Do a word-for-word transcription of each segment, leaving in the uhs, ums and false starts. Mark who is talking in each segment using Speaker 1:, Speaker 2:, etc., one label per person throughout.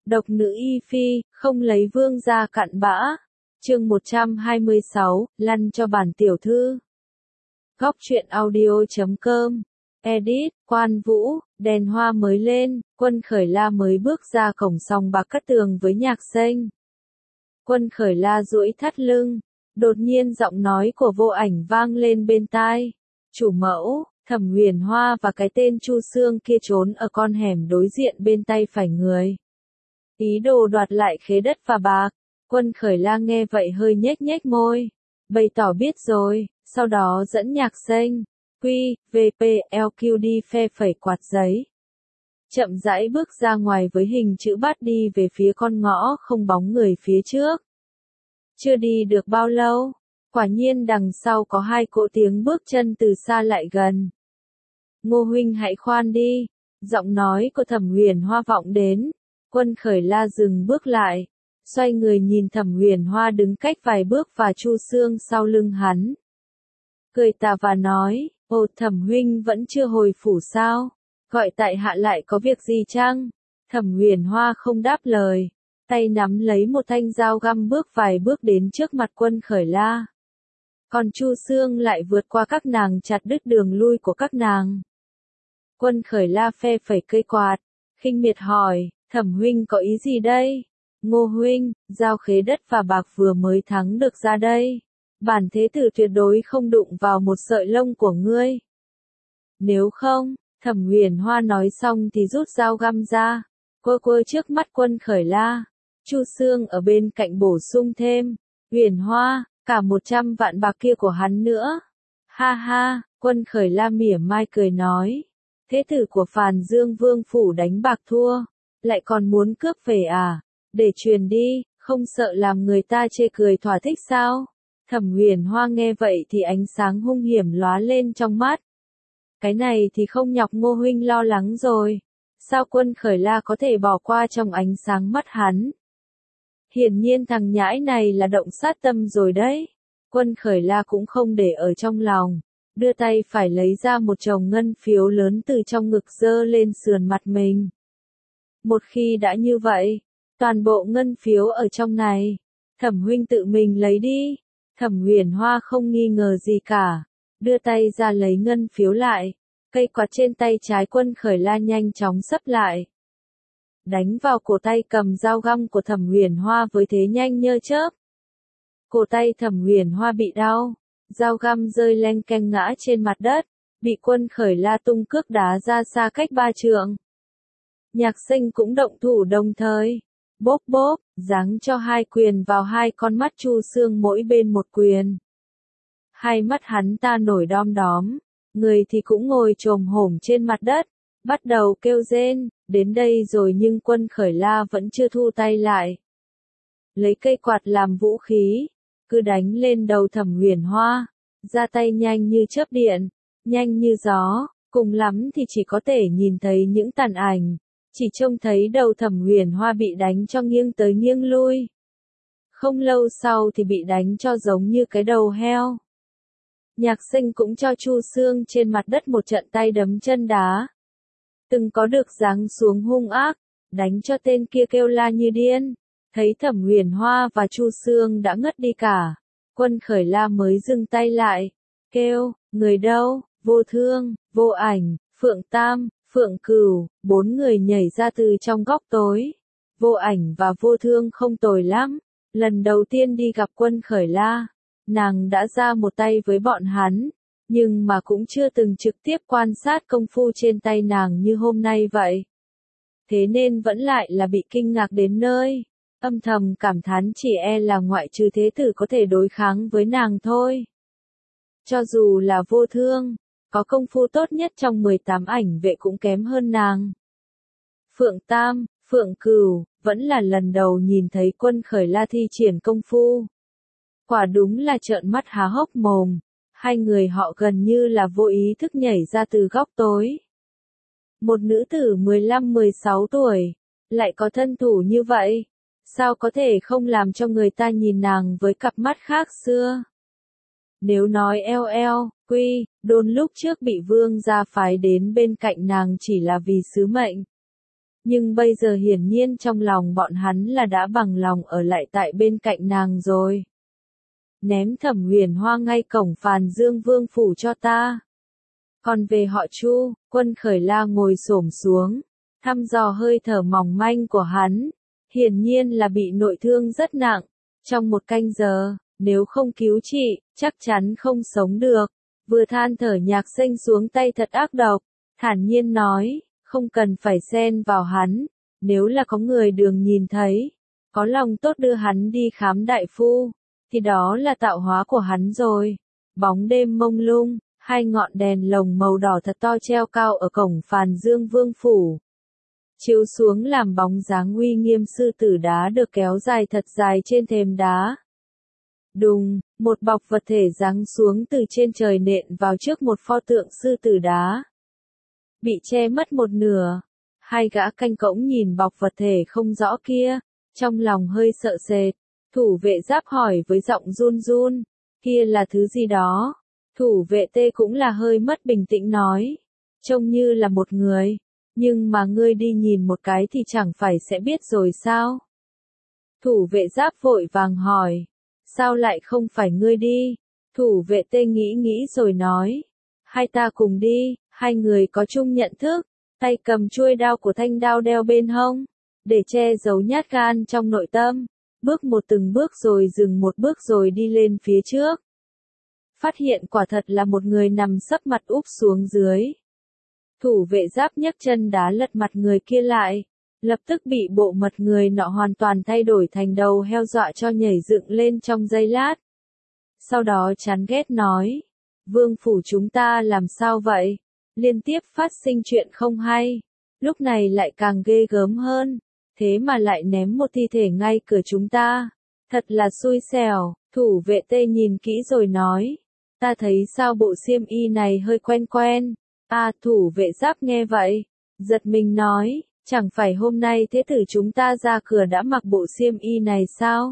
Speaker 1: Độc nữ y phi, không lấy vương gia cặn bã. Chương một trăm hai mươi sáu, lăn cho bản tiểu thư. Góc truyện audio chấm com. Edit, Quan Vũ, đèn hoa mới lên, Quân Khởi La mới bước ra cổng sòng bạc Cát Tường với Nhạc Xanh. Quân Khởi La duỗi thắt lưng, đột nhiên giọng nói của Vô Ảnh vang lên bên tai. Chủ mẫu, Thẩm Huyền Hoa và cái tên Chu Xương kia trốn ở con hẻm đối diện bên tay phải người. Ý đồ đoạt lại khế đất và bạc. Quân Khởi La nghe vậy hơi nhếch nhếch môi, bày tỏ biết rồi, sau đó dẫn Nhạc Xanh, Quy, vê pê, lờ quy đi phe phẩy quạt giấy. Chậm rãi bước ra ngoài với hình chữ bát đi về phía con ngõ không bóng người phía trước. Chưa đi được bao lâu, quả nhiên đằng sau có hai cỗ tiếng bước chân từ xa lại gần. Ngô huynh hãy khoan đi, giọng nói của Thẩm Huyền Hoa vọng đến. Quân Khởi La dừng bước lại, xoay người nhìn Thẩm Huyền Hoa đứng cách vài bước và Chu Xương sau lưng hắn. Cười tà và nói, ồ Thẩm huynh vẫn chưa hồi phủ sao, gọi tại hạ lại có việc gì chăng? Thẩm Huyền Hoa không đáp lời, tay nắm lấy một thanh dao găm bước vài bước đến trước mặt Quân Khởi La. Còn Chu Xương lại vượt qua các nàng chặt đứt đường lui của các nàng. Quân Khởi La phe phẩy cây quạt, khinh miệt hỏi, Thẩm huynh có ý gì đây? Ngô huynh, giao khế đất và bạc vừa mới thắng được ra đây. Bản thế tử tuyệt đối không đụng vào một sợi lông của ngươi. Nếu không, Thẩm Huyền Hoa nói xong thì rút dao găm ra, quơ quơ trước mắt Quân Khởi La. Chu Xương ở bên cạnh bổ sung thêm, Huyền Hoa, cả một trăm vạn bạc kia của hắn nữa. Ha ha, Quân Khởi La mỉa mai cười nói, thế tử của Phàn Dương Vương phủ đánh bạc thua, lại còn muốn cướp về à? Để truyền đi, không sợ làm người ta chê cười thỏa thích sao? Thẩm Huyền Hoa nghe vậy thì ánh sáng hung hiểm lóa lên trong mắt. Cái này thì không nhọc Ngô huynh lo lắng rồi. Sao Quân Khởi La có thể bỏ qua trong ánh sáng mắt hắn? Hiển nhiên thằng nhãi này là động sát tâm rồi đấy. Quân Khởi La cũng không để ở trong lòng, đưa tay phải lấy ra một chồng ngân phiếu lớn từ trong ngực giơ lên sườn mặt mình. Một khi đã như vậy, toàn bộ ngân phiếu ở trong này, Thẩm huynh tự mình lấy đi. Thẩm Huyền Hoa không nghi ngờ gì cả, đưa tay ra lấy ngân phiếu lại, cây quạt trên tay trái Quân Khởi La nhanh chóng sấp lại. Đánh vào cổ tay cầm dao găm của Thẩm Huyền Hoa với thế nhanh như chớp. Cổ tay Thẩm Huyền Hoa bị đau, dao găm rơi leng keng ngã trên mặt đất, bị Quân Khởi La tung cước đá ra xa cách ba trượng. Nhạc Xanh cũng động thủ đồng thời, bốp bốp, giáng cho hai quyền vào hai con mắt Chu Xương mỗi bên một quyền. Hai mắt hắn ta nổi đom đóm, người thì cũng ngồi chồm hổm trên mặt đất, bắt đầu kêu rên, đến đây rồi nhưng Quân Khởi La vẫn chưa thu tay lại. Lấy cây quạt làm vũ khí, cứ đánh lên đầu Thẩm Huyền Hoa, ra tay nhanh như chớp điện, nhanh như gió, cùng lắm thì chỉ có thể nhìn thấy những tàn ảnh. Chỉ trông thấy đầu Thẩm Huyền Hoa bị đánh cho nghiêng tới nghiêng lui. Không lâu sau thì bị đánh cho giống như cái đầu heo. Nhạc Xanh cũng cho Chu Xương trên mặt đất một trận tay đấm chân đá. Từng có được giáng xuống hung ác, đánh cho tên kia kêu la như điên. Thấy Thẩm Huyền Hoa và Chu Xương đã ngất đi cả, Quân Khởi La mới dừng tay lại, kêu, người đâu? Vô Thương, Vô Ảnh, Phượng Tam, Phượng Cửu, bốn người nhảy ra từ trong góc tối. Vô Ảnh và Vô Thương không tồi lắm, lần đầu tiên đi gặp Quân Khởi La, nàng đã ra một tay với bọn hắn, nhưng mà cũng chưa từng trực tiếp quan sát công phu trên tay nàng như hôm nay vậy. Thế nên vẫn lại là bị kinh ngạc đến nơi, âm thầm cảm thán chỉ e là ngoại trừ thế tử có thể đối kháng với nàng thôi. Cho dù là Vô Thương, có công phu tốt nhất trong mười tám ảnh vệ cũng kém hơn nàng. Phượng Tam, Phượng Cửu, vẫn là lần đầu nhìn thấy Quân Khởi La thi triển công phu. Quả đúng là trợn mắt há hốc mồm, hai người họ gần như là vô ý thức nhảy ra từ góc tối. Một nữ tử mười lăm mười sáu tuổi, lại có thân thủ như vậy, sao có thể không làm cho người ta nhìn nàng với cặp mắt khác xưa. Nếu nói eo eo, Quy, Đôn lúc trước bị vương gia phái đến bên cạnh nàng chỉ là vì sứ mệnh. Nhưng bây giờ hiển nhiên trong lòng bọn hắn là đã bằng lòng ở lại tại bên cạnh nàng rồi. Ném Thẩm Huyền Hoa ngay cổng Phàn Dương Vương phủ cho ta. Còn về họ Chu, Quân Khởi La ngồi xổm xuống, thăm dò hơi thở mỏng manh của hắn, hiển nhiên là bị nội thương rất nặng, trong một canh giờ, nếu không cứu trị, chắc chắn không sống được. Vừa than thở Nhạc Xanh xuống tay thật ác độc, thản nhiên nói, không cần phải xen vào hắn, nếu là có người đường nhìn thấy, có lòng tốt đưa hắn đi khám đại phu, thì đó là tạo hóa của hắn rồi. Bóng đêm mông lung, hai ngọn đèn lồng màu đỏ thật to treo cao ở cổng Phàn Dương Vương phủ. Chiếu xuống làm bóng dáng uy nghiêm sư tử đá được kéo dài thật dài trên thềm đá. Đùng, một bọc vật thể giáng xuống từ trên trời nện vào trước một pho tượng sư tử đá. Bị che mất một nửa. Hai gã canh cổng nhìn bọc vật thể không rõ kia, trong lòng hơi sợ sệt. Thủ vệ Giáp hỏi với giọng run run, kia là thứ gì đó? Thủ vệ Tê cũng là hơi mất bình tĩnh nói, trông như là một người, nhưng mà ngươi đi nhìn một cái thì chẳng phải sẽ biết rồi sao? Thủ vệ Giáp vội vàng hỏi, sao lại không phải ngươi đi? Thủ vệ Tê nghĩ nghĩ rồi nói, hai ta cùng đi, hai người có chung nhận thức, tay cầm chuôi đao của thanh đao đeo bên hông, để che giấu nhát gan trong nội tâm, bước một từng bước rồi dừng một bước rồi đi lên phía trước. Phát hiện quả thật là một người nằm sấp mặt úp xuống dưới. Thủ vệ Giáp nhấc chân đá lật mặt người kia lại, lập tức bị bộ mặt người nọ hoàn toàn thay đổi thành đầu heo dọa cho nhảy dựng lên trong giây lát. Sau đó chán ghét nói, vương phủ chúng ta làm sao vậy? Liên tiếp phát sinh chuyện không hay, lúc này lại càng ghê gớm hơn, thế mà lại ném một thi thể ngay cửa chúng ta, thật là xui xẻo. Thủ vệ Tê nhìn kỹ rồi nói, ta thấy sao bộ xiêm y này hơi quen quen. À, thủ vệ Giáp nghe vậy, giật mình nói, chẳng phải hôm nay thế tử chúng ta ra cửa đã mặc bộ xiêm y này sao?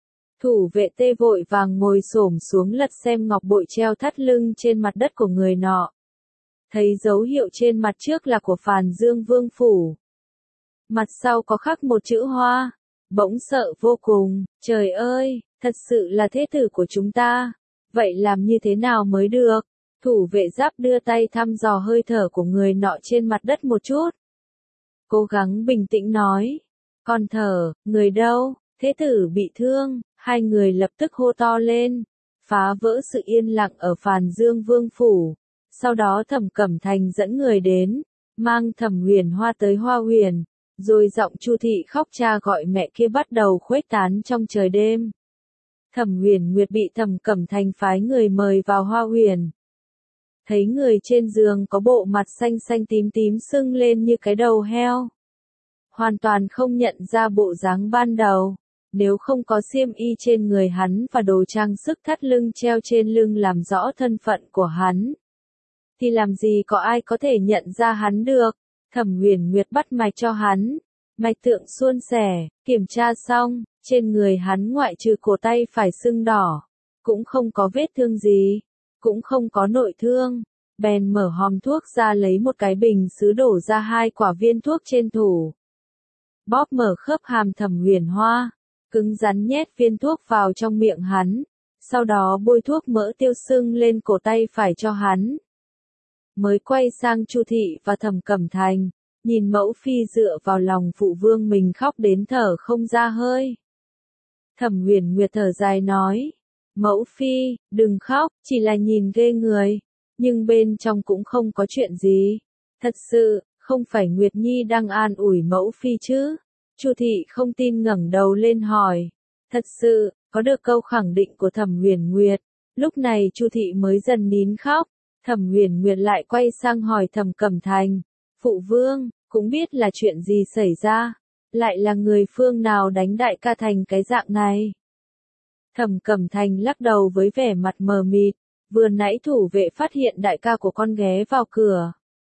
Speaker 1: Thủ vệ Tê vội vàng ngồi xổm xuống lật xem ngọc bội treo thắt lưng trên mặt đất của người nọ. Thấy dấu hiệu trên mặt trước là của Phàn Dương Vương phủ. Mặt sau có khắc một chữ Hoa, bỗng sợ vô cùng, trời ơi, thật sự là thế tử của chúng ta, vậy làm như thế nào mới được? Thủ vệ Giáp đưa tay thăm dò hơi thở của người nọ trên mặt đất một chút. Cố gắng bình tĩnh nói, còn thở, người đâu, thế tử bị thương, hai người lập tức hô to lên, phá vỡ sự yên lặng ở Phàn Dương Vương phủ. Sau đó Thẩm Cẩm Thành dẫn người đến, mang Thẩm Huyền Hoa tới Hoa Huyền, rồi giọng Chu thị khóc cha gọi mẹ kia bắt đầu khuếch tán trong trời đêm. Thẩm Huyền Nguyệt bị Thẩm Cẩm Thành phái người mời vào Hoa Huyền. Thấy người trên giường có bộ mặt xanh xanh tím tím sưng lên như cái đầu heo. Hoàn toàn không nhận ra bộ dáng ban đầu, nếu không có xiêm y trên người hắn và đồ trang sức thắt lưng treo trên lưng làm rõ thân phận của hắn, thì làm gì có ai có thể nhận ra hắn được. Thẩm Huyền Nguyệt bắt mạch cho hắn, mạch tượng suôn sẻ, kiểm tra xong, trên người hắn ngoại trừ cổ tay phải sưng đỏ, cũng không có vết thương gì, cũng không có nội thương, bèn mở hòm thuốc ra lấy một cái bình sứ đổ ra hai quả viên thuốc trên thủ. Bóp mở khớp hàm Thẩm Huyền Hoa, cứng rắn nhét viên thuốc vào trong miệng hắn, sau đó bôi thuốc mỡ tiêu sưng lên cổ tay phải cho hắn. Mới quay sang Chu thị và Thẩm Cẩm Thành, nhìn mẫu phi dựa vào lòng phụ vương mình khóc đến thở không ra hơi. Thẩm Huyền Nguyệt thở dài nói, mẫu phi, đừng khóc, chỉ là nhìn ghê người, nhưng bên trong cũng không có chuyện gì. Thật sự, không phải Nguyệt Nhi đang an ủi mẫu phi chứ? Chu thị không tin ngẩng đầu lên hỏi. Thật sự, có được câu khẳng định của Thẩm Huyền Nguyệt, lúc này Chu thị mới dần nín khóc. Thẩm Huyền Nguyệt lại quay sang hỏi Thẩm Cẩm Thành, phụ vương, cũng biết là chuyện gì xảy ra, lại là người phương nào đánh đại ca thành cái dạng này. Thẩm Cẩm Thành lắc đầu với vẻ mặt mờ mịt, vừa nãy thủ vệ phát hiện đại ca của con ghé vào cửa.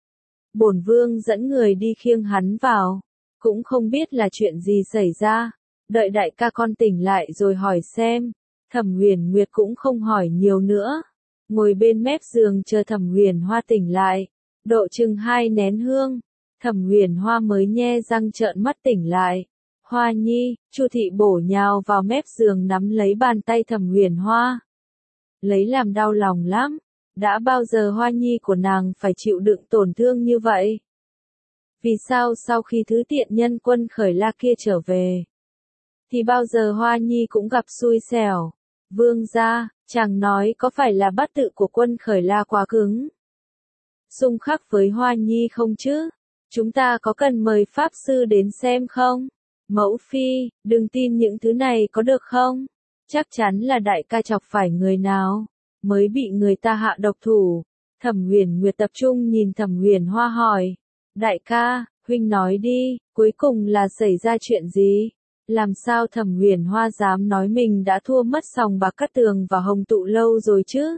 Speaker 1: Bổn vương dẫn người đi khiêng hắn vào, cũng không biết là chuyện gì xảy ra, đợi đại ca con tỉnh lại rồi hỏi xem. Thẩm Huyền Nguyệt cũng không hỏi nhiều nữa, ngồi bên mép giường chờ Thẩm Huyền Hoa tỉnh lại, độ chừng hai nén hương. Thẩm Huyền Hoa mới nhe răng trợn mắt tỉnh lại. Hoa Nhi, Chu Thị bổ nhào vào mép giường nắm lấy bàn tay Thẩm Huyền Hoa. Lấy làm đau lòng lắm, đã bao giờ Hoa Nhi của nàng phải chịu đựng tổn thương như vậy? Vì sao sau khi thứ tiện nhân Quân Khởi La kia trở về, thì bao giờ Hoa Nhi cũng gặp xui xẻo? Vương gia, chàng nói có phải là bát tự của Quân Khởi La quá cứng, xung khắc với Hoa Nhi không chứ? Chúng ta có cần mời pháp sư đến xem không? Mẫu phi, đừng tin những thứ này có được không? Chắc chắn là đại ca chọc phải người nào, mới bị người ta hạ độc thủ. Thẩm Huyền Nguyệt tập trung nhìn Thẩm Huyền Hoa hỏi. Đại ca, huynh nói đi, cuối cùng là xảy ra chuyện gì? Làm sao Thẩm Huyền Hoa dám nói mình đã thua mất sòng bạc Cát Tường và Hồng Tụ Lâu rồi chứ?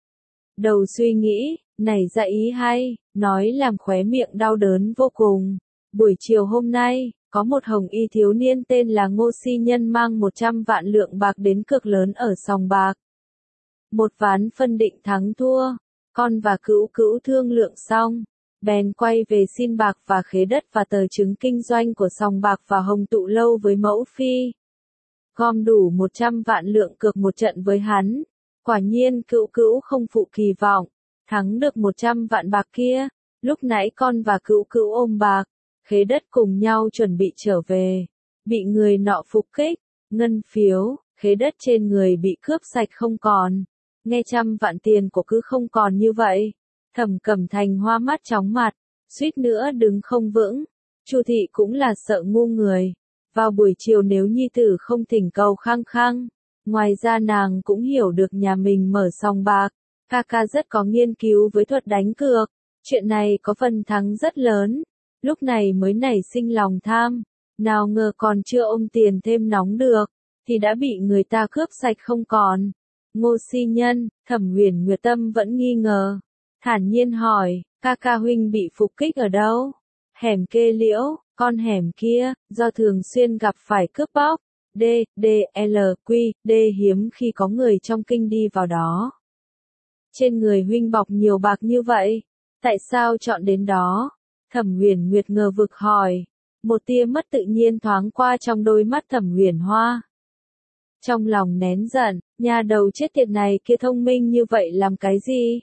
Speaker 1: Đầu suy nghĩ, nảy ra ý hay, nói làm khóe miệng đau đớn vô cùng. Buổi chiều hôm nay, có một hồng y thiếu niên tên là Ngô Si Nhân mang một trăm vạn lượng bạc đến cược lớn ở sòng bạc. Một ván phân định thắng thua, con và Cữu Cữu thương lượng xong, bèn quay về xin bạc và khế đất và tờ chứng kinh doanh của sòng bạc và Hồng Tụ Lâu với mẫu phi. Gom đủ một trăm vạn lượng cược một trận với hắn. Quả nhiên Cữu Cữu không phụ kỳ vọng, thắng được một trăm vạn bạc kia. Lúc nãy con và Cữu Cữu ôm bạc, khế đất cùng nhau chuẩn bị trở về, bị người nọ phục kích, ngân phiếu, khế đất trên người bị cướp sạch không còn. Nghe trăm vạn tiền của cứ không còn như vậy, Thẩm Cẩm Thành hoa mắt chóng mặt, suýt nữa đứng không vững. Chu Thị cũng là sợ ngu người. Vào buổi chiều nếu nhi tử không thỉnh cầu khăng khăng, ngoài ra nàng cũng hiểu được nhà mình mở sòng bạc, ca ca rất có nghiên cứu với thuật đánh cược, chuyện này có phần thắng rất lớn. Lúc này mới nảy sinh lòng tham, nào ngờ còn chưa ôm tiền thêm nóng được, thì đã bị người ta cướp sạch không còn. Ngô Si Nhân, Thẩm Huyền Nguyệt tâm vẫn nghi ngờ, thản nhiên hỏi, ca ca huynh bị phục kích ở đâu? Hẻm Kê Liễu, con hẻm kia, do thường xuyên gặp phải cướp bóc, D, D, L, Q, D hiếm khi có người trong kinh đi vào đó. Trên người huynh bọc nhiều bạc như vậy, tại sao chọn đến đó? Thẩm Huyền Nguyệt ngờ vực hỏi, một tia mất tự nhiên thoáng qua trong đôi mắt Thẩm Huyền Hoa. Trong lòng nén giận, nhà đầu chết tiệt này kia thông minh như vậy làm cái gì?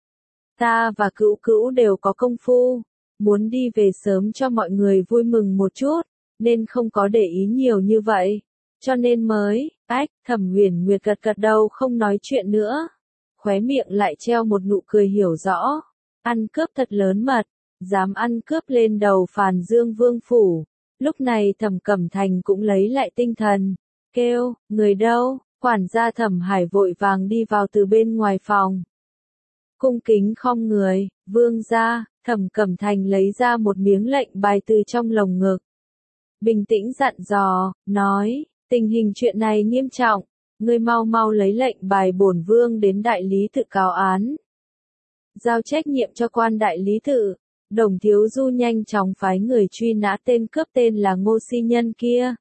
Speaker 1: Ta và Cữu Cữu đều có công phu, muốn đi về sớm cho mọi người vui mừng một chút, nên không có để ý nhiều như vậy, cho nên mới, ách, Thẩm Huyền Nguyệt gật gật đầu không nói chuyện nữa, khóe miệng lại treo một nụ cười hiểu rõ, ăn cướp thật lớn mật, dám ăn cướp lên đầu Phàn Dương Vương phủ. Lúc này Thẩm Cẩm Thành cũng lấy lại tinh thần, kêu, người đâu? Quản gia Thẩm Hải vội vàng đi vào từ bên ngoài phòng. Cung kính khom người, vương gia. Thẩm Cẩm Thành lấy ra một miếng lệnh bài từ trong lồng ngực. Bình tĩnh dặn dò, nói, tình hình chuyện này nghiêm trọng, ngươi mau mau lấy lệnh bài bổn vương đến đại lý tự cáo án. Giao trách nhiệm cho quan đại lý tự. Đồng Thiếu Du nhanh chóng phái người truy nã tên cướp tên là Ngô Si Nhân kia.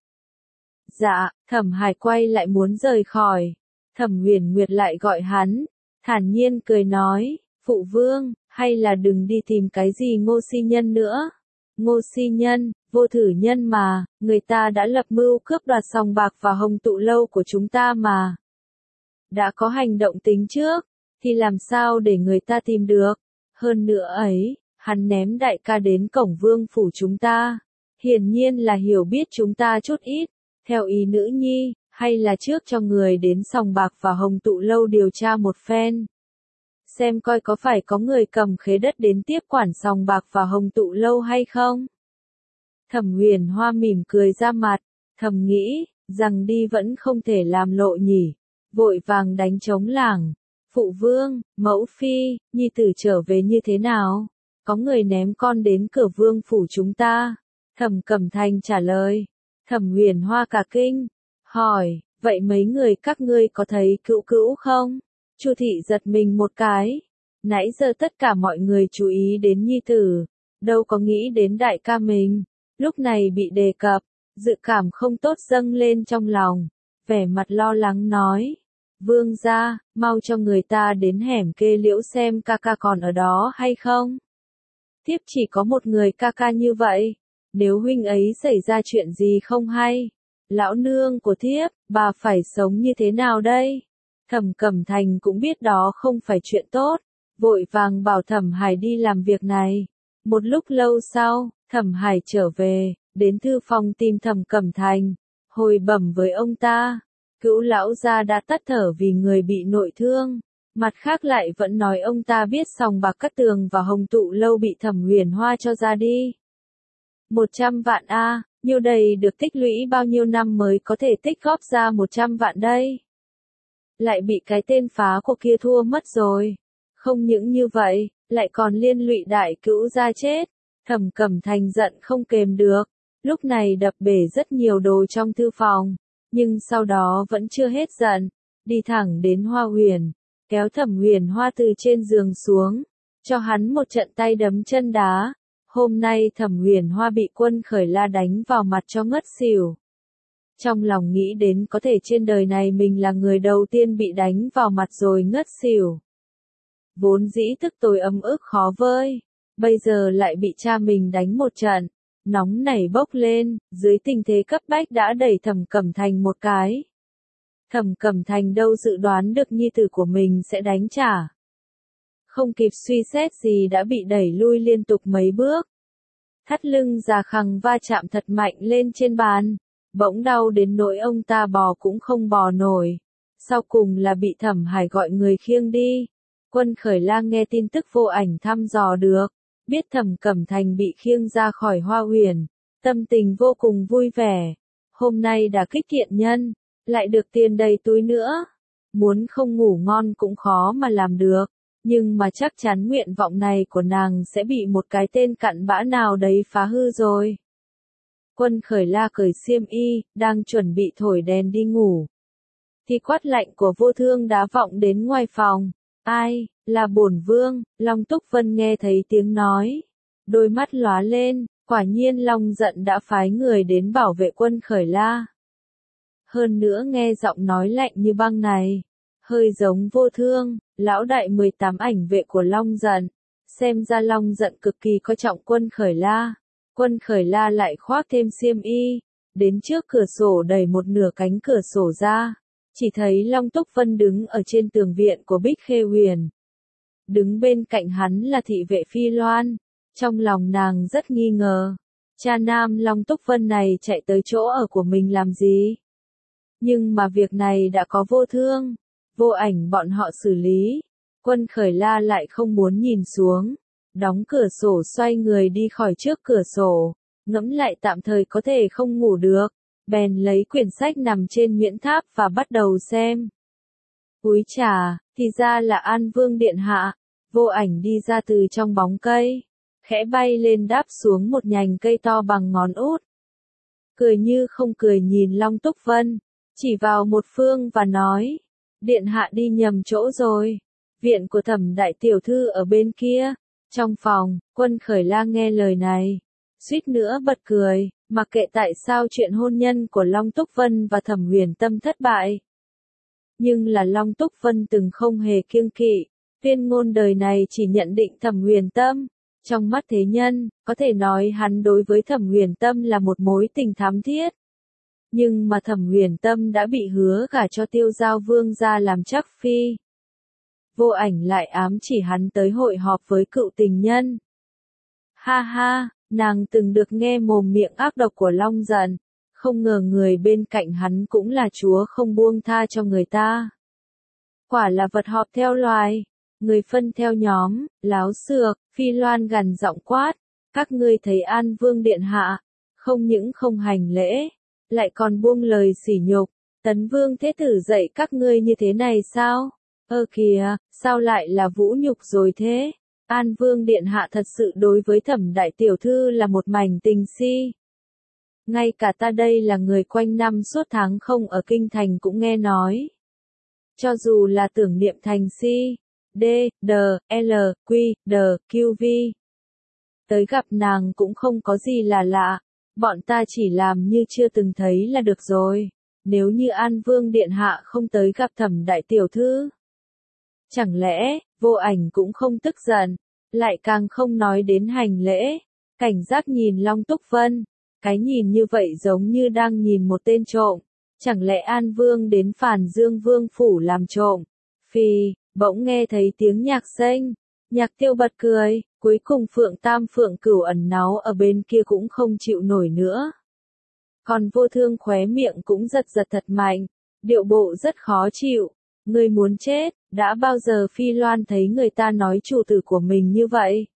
Speaker 1: Dạ, Thẩm Hải quay lại muốn rời khỏi. Thẩm Huyền Nguyệt lại gọi hắn, thản nhiên cười nói, phụ vương, hay là đừng đi tìm cái gì Ngô Si Nhân nữa. Ngô Si Nhân, vô thử nhân mà, người ta đã lập mưu cướp đoạt sòng bạc và Hồng Tụ Lâu của chúng ta mà. Đã có hành động tính trước, thì làm sao để người ta tìm được. Hơn nữa ấy, hắn ném đại ca đến cổng vương phủ chúng ta. Hiển nhiên là hiểu biết chúng ta chút ít. Theo ý nữ nhi, hay là trước cho người đến sòng bạc và Hồng Tụ Lâu điều tra một phen. Xem coi có phải có người cầm khế đất đến tiếp quản sòng bạc và Hồng Tụ Lâu hay không? Thẩm Huyền Hoa mỉm cười ra mặt, thầm nghĩ, rằng đi vẫn không thể làm lộ nhỉ. Vội vàng đánh trống lảng. Phụ vương, mẫu phi, nhi tử trở về như thế nào? Có người ném con đến cửa vương phủ chúng ta. Thẩm Cẩm Thành trả lời. Thẩm Huyền Hoa cả kinh, hỏi, vậy mấy người các ngươi có thấy Cữu Cữu không? Chu Thị giật mình một cái. Nãy giờ tất cả mọi người chú ý đến nhi tử, đâu có nghĩ đến đại ca mình. Lúc này bị đề cập, dự cảm không tốt dâng lên trong lòng, vẻ mặt lo lắng nói. Vương gia, mau cho người ta đến hẻm Kê Liễu xem ca ca còn ở đó hay không. Thiếp chỉ có một người ca ca như vậy. Nếu huynh ấy xảy ra chuyện gì không hay, lão nương của thiếp, bà phải sống như thế nào đây? Thẩm Cẩm Thành cũng biết đó không phải chuyện tốt, vội vàng bảo Thẩm Hải đi làm việc này. Một lúc lâu sau, Thẩm Hải trở về, đến thư phòng tìm Thẩm Cẩm Thành, hồi bẩm với ông ta, Cữu lão gia đã tắt thở vì người bị nội thương, mặt khác lại vẫn nói ông ta biết sòng bạc Cát Tường và Hồng Tụ lâu bị Thẩm Huyền Hoa cho ra đi. Một trăm vạn a, nhiêu đầy được tích lũy bao nhiêu năm mới có thể tích góp ra một trăm vạn đây? Lại bị cái tên phá của kia thua mất rồi. Không những như vậy, lại còn liên lụy đại cữu gia chết. Thẩm Cẩm Thành giận không kềm được, lúc này đập bể rất nhiều đồ trong thư phòng, nhưng sau đó vẫn chưa hết giận, đi thẳng đến Hoa Huyền, kéo Thẩm Huyền Hoa từ trên giường xuống, cho hắn một trận tay đấm chân đá. Hôm nay Thẩm Huyền Hoa bị Quân Khởi La đánh vào mặt cho ngất xỉu. Trong lòng nghĩ đến có thể trên đời này mình là người đầu tiên bị đánh vào mặt rồi ngất xỉu. Vốn dĩ tức tối ấm ức khó vơi, bây giờ lại bị cha mình đánh một trận, nóng nảy bốc lên, dưới tình thế cấp bách đã đẩy Thẩm Cẩm Thành một cái. Thẩm Cẩm Thành đâu dự đoán được nhi tử của mình sẽ đánh trả. Không kịp suy xét gì đã bị đẩy lui liên tục mấy bước. Thắt lưng già khằng va chạm thật mạnh lên trên bàn, bỗng đau đến nỗi ông ta bò cũng không bò nổi. Sau cùng là bị Thẩm Hải gọi người khiêng đi. Quân Khởi La nghe tin tức Vô Ảnh thăm dò được, biết Thẩm Cẩm Thành bị khiêng ra khỏi Hoa Huyền, tâm tình vô cùng vui vẻ. Hôm nay đã kích thiện nhân, lại được tiền đầy túi nữa. Muốn không ngủ ngon cũng khó mà làm được, nhưng mà chắc chắn nguyện vọng này của nàng sẽ bị một cái tên cặn bã nào đấy phá hư rồi. Quân Khởi La cởi xiêm y, đang chuẩn bị thổi đèn đi ngủ, thì quát lạnh của Vô Thương đã vọng đến ngoài phòng. Ai, là bổn vương? Long Túc Vân nghe thấy tiếng nói, đôi mắt lóa lên, quả nhiên Long Giận đã phái người đến bảo vệ Quân Khởi La. Hơn nữa nghe giọng nói lạnh như băng này, hơi giống Vô Thương, lão đại mười tám ảnh vệ của Long Giận. Xem ra Long Giận cực kỳ coi trọng Quân Khởi La. Quân Khởi La lại khoác thêm xiêm y, đến trước cửa sổ đẩy một nửa cánh cửa sổ ra. Chỉ thấy Long Túc Vân đứng ở trên tường viện của Bích Khê Huyền. Đứng bên cạnh hắn là thị vệ Phi Loan. Trong lòng nàng rất nghi ngờ. Cha nam Long Túc Vân này chạy tới chỗ ở của mình làm gì? Nhưng mà việc này đã có Vô Thương, Vô Ảnh bọn họ xử lý. Quân Khởi La lại không muốn nhìn xuống. Đóng cửa sổ xoay người đi khỏi trước cửa sổ. Ngẫm lại tạm thời có thể không ngủ được. Bèn lấy quyển sách nằm trên miễn tháp và bắt đầu xem. Úi chà, thì ra là An Vương Điện Hạ. Vô Ảnh đi ra từ trong bóng cây, khẽ bay lên đáp xuống một nhành cây to bằng ngón út. Cười như không cười nhìn Long Túc Vân, chỉ vào một phương và nói, Điện Hạ đi nhầm chỗ rồi, viện của Thẩm đại tiểu thư ở bên kia. Trong phòng, Quân Khởi La nghe lời này, suýt nữa bật cười. Mặc kệ tại sao chuyện hôn nhân của Long Túc Vân và Thẩm Huyền Tâm thất bại. Nhưng là Long Túc Vân từng không hề kiêng kỵ, tuyên ngôn đời này chỉ nhận định Thẩm Huyền Tâm. Trong mắt thế nhân, có thể nói hắn đối với Thẩm Huyền Tâm là một mối tình thắm thiết. Nhưng mà Thẩm Huyền Tâm đã bị hứa gả cho Tiêu Giao Vương gia làm chắc phi. Vô Ảnh lại ám chỉ hắn tới hội họp với cựu tình nhân. Ha ha! Nàng từng được nghe mồm miệng ác độc của Long Giận, không ngờ người bên cạnh hắn cũng là chúa không buông tha cho người ta. Quả là vật họp theo loài, người phân theo nhóm, láo xược. Phi Loan gằn giọng quát, các ngươi thấy An Vương Điện Hạ, không những không hành lễ, lại còn buông lời sỉ nhục. Tấn Vương Thế Tử dạy các ngươi như thế này sao? Ơ kìa, sao lại là vũ nhục rồi thế? An Vương Điện Hạ thật sự đối với Thẩm đại tiểu thư là một mảnh tình si. Ngay cả ta đây là người quanh năm suốt tháng không ở kinh thành cũng nghe nói. Cho dù là tưởng niệm thành si, D, D, L, Q, D, Q, V. Tới gặp nàng cũng không có gì là lạ, bọn ta chỉ làm như chưa từng thấy là được rồi. Nếu như An Vương Điện Hạ không tới gặp Thẩm đại tiểu thư, chẳng lẽ, Vô Ảnh cũng không tức giận, lại càng không nói đến hành lễ, cảnh giác nhìn Long Túc Vân, cái nhìn như vậy giống như đang nhìn một tên trộm, chẳng lẽ An Vương đến Phàn Dương Vương phủ làm trộm? Phì, bỗng nghe thấy tiếng nhạc xênh, Nhạc Tiêu bật cười, cuối cùng Phượng Tam Phượng Cửu ẩn náu ở bên kia cũng không chịu nổi nữa. Còn Vô Thương khóe miệng cũng giật giật thật mạnh, điệu bộ rất khó chịu, người muốn chết, đã bao giờ Phi Loan thấy người ta nói chủ tử của mình như vậy?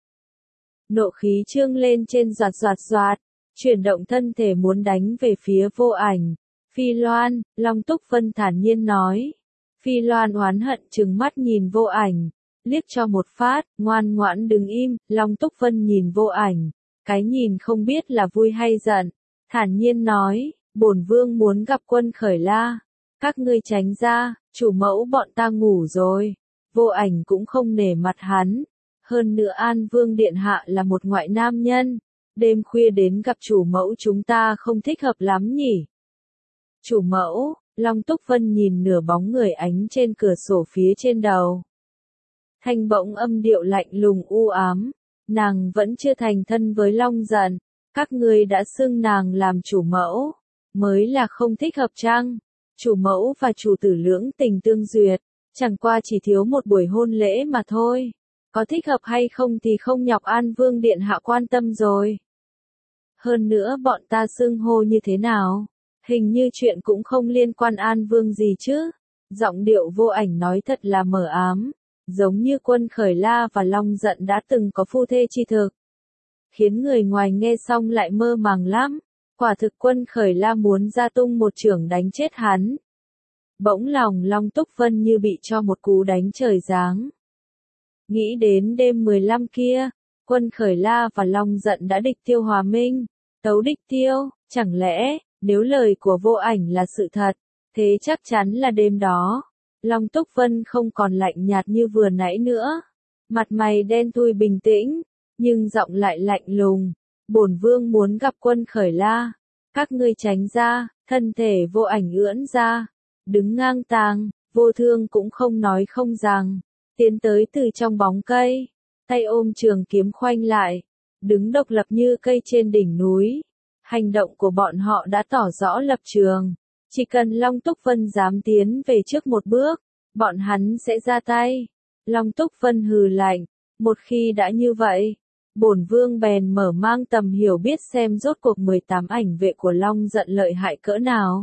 Speaker 1: Nộ khí trương lên trên doạt doạt doạt, chuyển động thân thể muốn đánh về phía Vô Ảnh. Phi Loan, Long Túc Vân thản nhiên nói. Phi Loan oán hận trừng mắt nhìn Vô Ảnh, liếc cho một phát, ngoan ngoãn đứng im. Long Túc Vân nhìn Vô Ảnh, cái nhìn không biết là vui hay giận, thản nhiên nói, bổn vương muốn gặp Quân Khởi La, các ngươi tránh ra, chủ mẫu bọn ta ngủ rồi. Vô Ảnh cũng không nể mặt hắn, hơn nữa An Vương điện hạ là một ngoại nam nhân, đêm khuya đến gặp chủ mẫu chúng ta không thích hợp lắm nhỉ. Chủ mẫu, Long Túc Vân nhìn nửa bóng người ánh trên cửa sổ phía trên đầu. Thanh bỗng âm điệu lạnh lùng u ám, nàng vẫn chưa thành thân với Long Giận, các ngươi đã xưng nàng làm chủ mẫu, mới là không thích hợp chăng? Chủ mẫu và chủ tử lưỡng tình tương duyệt, chẳng qua chỉ thiếu một buổi hôn lễ mà thôi, có thích hợp hay không thì không nhọc An Vương điện hạ quan tâm rồi. Hơn nữa bọn ta xưng hô như thế nào? Hình như chuyện cũng không liên quan An Vương gì chứ. Giọng điệu Vô Ảnh nói thật là mờ ám, giống như Quân Khởi La và Long Giận đã từng có phu thê chi thực. Khiến người ngoài nghe xong lại mơ màng lắm, quả thực Quân Khởi La muốn ra tung một chưởng đánh chết hắn. Bỗng lòng Long Túc Vân như bị cho một cú đánh trời giáng. Nghĩ đến đêm mười lăm kia, Quân Khởi La và Long Giận đã địch tiêu hòa minh, tấu địch tiêu, chẳng lẽ, nếu lời của Vô Ảnh là sự thật, thế chắc chắn là đêm đó, Long Túc Vân không còn lạnh nhạt như vừa nãy nữa. Mặt mày đen thui bình tĩnh, nhưng giọng lại lạnh lùng, bổn vương muốn gặp Quân Khởi La, các ngươi tránh ra. Thân thể Vô Ảnh ưỡn ra, đứng ngang tàng, Vô Thương cũng không nói không rằng, tiến tới từ trong bóng cây, tay ôm trường kiếm khoanh lại, đứng độc lập như cây trên đỉnh núi. Hành động của bọn họ đã tỏ rõ lập trường, chỉ cần Long Túc Vân dám tiến về trước một bước, bọn hắn sẽ ra tay. Long Túc Vân hừ lạnh, một khi đã như vậy, bổn vương bèn mở mang tầm hiểu biết xem rốt cuộc mười tám ảnh vệ của Long Giận lợi hại cỡ nào.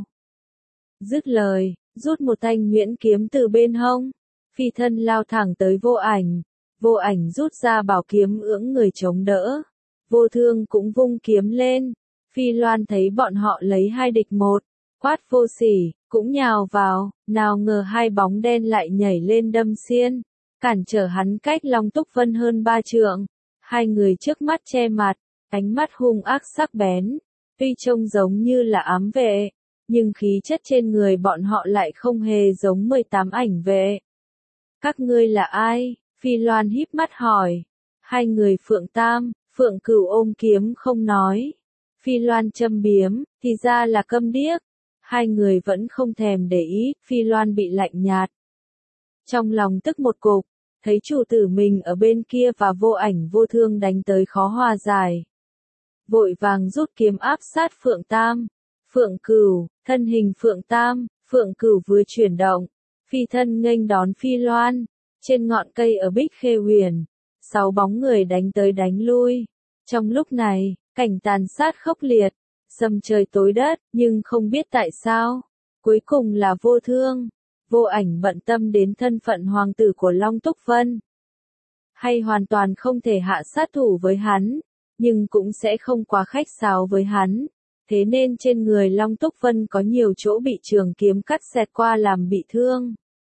Speaker 1: Dứt lời, rút một thanh nhuyễn kiếm từ bên hông, phi thân lao thẳng tới Vô Ảnh. Vô Ảnh rút ra bảo kiếm ưỡng người chống đỡ. Vô Thương cũng vung kiếm lên. Phi Loan thấy bọn họ lấy hai địch một, quát vô sỉ, cũng nhào vào, nào ngờ hai bóng đen lại nhảy lên đâm xiên, cản trở hắn cách Long Túc Vân hơn ba trượng. Hai người trước mắt che mặt, ánh mắt hung ác sắc bén, tuy trông giống như là ám vệ, nhưng khí chất trên người bọn họ lại không hề giống mười tám ảnh vệ. Các ngươi là ai? Phi Loan híp mắt hỏi. Hai người Phượng Tam, Phượng Cửu ôm kiếm không nói. Phi Loan châm biếm, thì ra là Câm Điếc. Hai người vẫn không thèm để ý, Phi Loan bị lạnh nhạt. Trong lòng tức một cục, thấy chủ tử mình ở bên kia và Vô Ảnh Vô Thương đánh tới khó hòa giải. Vội vàng rút kiếm áp sát Phượng Tam. Phượng Cửu, thân hình Phượng Tam, Phượng Cửu vừa chuyển động, phi thân nghênh đón Phi Loan. Trên ngọn cây ở Bích Khê Huyền, sáu bóng người đánh tới đánh lui. Trong lúc này, cảnh tàn sát khốc liệt, sầm trời tối đất, nhưng không biết tại sao, cuối cùng là Vô Thương, Vô Ảnh bận tâm đến thân phận hoàng tử của Long Túc Vân. Hay hoàn toàn không thể hạ sát thủ với hắn, nhưng cũng sẽ không quá khách sáo với hắn. Thế nên trên người Long Túc Vân có nhiều chỗ bị trường kiếm cắt xẹt qua làm bị thương.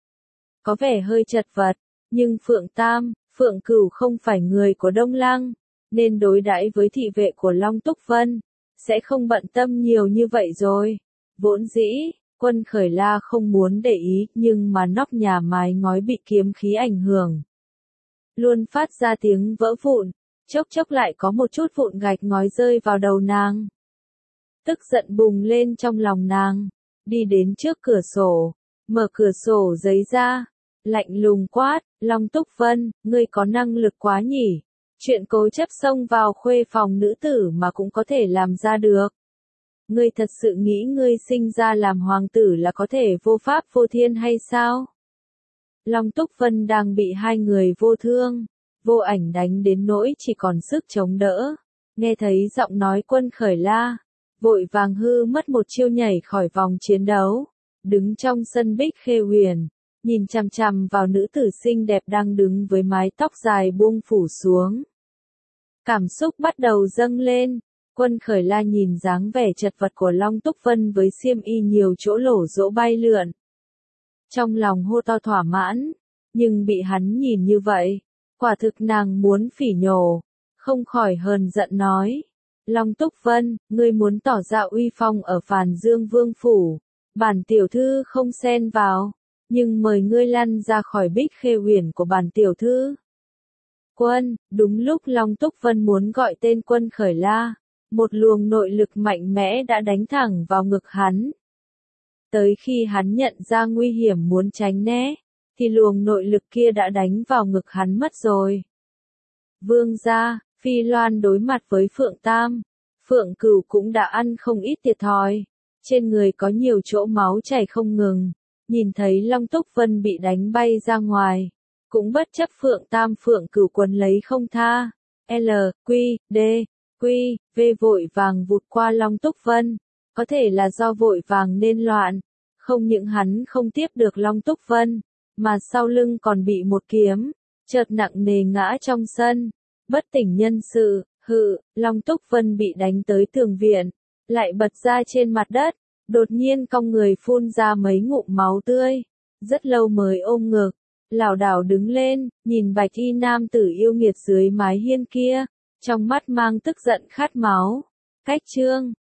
Speaker 1: Có vẻ hơi chật vật, nhưng Phượng Tam, Phượng Cửu không phải người của Đông Lăng, nên đối đãi với thị vệ của Long Túc Vân, sẽ không bận tâm nhiều như vậy rồi. Vốn dĩ, Quân Khởi La không muốn để ý, nhưng mà nóc nhà mái ngói bị kiếm khí ảnh hưởng, luôn phát ra tiếng vỡ vụn, chốc chốc lại có một chút vụn gạch ngói rơi vào đầu nàng. Tức giận bùng lên trong lòng nàng, đi đến trước cửa sổ, mở cửa sổ giấy ra, lạnh lùng quát, Long Túc Vân, ngươi có năng lực quá nhỉ, Chuyện cố chấp xông vào khuê phòng nữ tử mà cũng có thể làm ra được. Ngươi thật sự nghĩ ngươi sinh ra làm hoàng tử là có thể vô pháp vô thiên hay sao? Long Túc Vân đang bị hai người vô thương, vô ảnh đánh đến nỗi chỉ còn sức chống đỡ. Nghe thấy giọng nói Quân Khởi La, vội vàng hư mất một chiêu nhảy khỏi vòng chiến đấu. Đứng trong sân Bích Khê Huyền, nhìn chằm chằm vào nữ tử xinh đẹp đang đứng với mái tóc dài buông phủ xuống. Cảm xúc bắt đầu dâng lên. Quân Khởi La nhìn dáng vẻ chật vật của Long Túc Vân với xiêm y nhiều chỗ lổ rỗ bay lượn. Trong lòng hô to thỏa mãn, nhưng bị hắn nhìn như vậy, quả thực nàng muốn phỉ nhổ, không khỏi hờn giận nói. Long Túc Vân, ngươi muốn tỏ ra uy phong ở Phàn Dương Vương Phủ, bản tiểu thư không xen vào, nhưng mời ngươi lăn ra khỏi Bích Khê Huyền của bản tiểu thư. Quân, đúng lúc Long Túc Vân muốn gọi tên Quân Khởi La, một luồng nội lực mạnh mẽ đã đánh thẳng vào ngực hắn. Tới khi hắn nhận ra nguy hiểm muốn tránh né, thì luồng nội lực kia đã đánh vào ngực hắn mất rồi. Vương gia, Phi Loan đối mặt với Phượng Tam, Phượng Cửu cũng đã ăn không ít thiệt thòi, trên người có nhiều chỗ máu chảy không ngừng, nhìn thấy Long Túc Vân bị đánh bay ra ngoài, cũng bất chấp Phượng Tam Phượng Cửu quấn lấy không tha. L, Q, D, Q, V vội vàng vụt qua Long Túc Vân, có thể là do vội vàng nên loạn, không những hắn không tiếp được Long Túc Vân, mà sau lưng còn bị một kiếm, chợt nặng nề ngã trong sân, bất tỉnh nhân sự. Hự, Long Túc Vân bị đánh tới tường viện, lại bật ra trên mặt đất, đột nhiên cong người phun ra mấy ngụm máu tươi, rất lâu mới ôm ngực, lảo đảo đứng lên, nhìn bạch y nam tử yêu nghiệt dưới mái hiên kia, trong mắt mang tức giận khát máu. Cách chương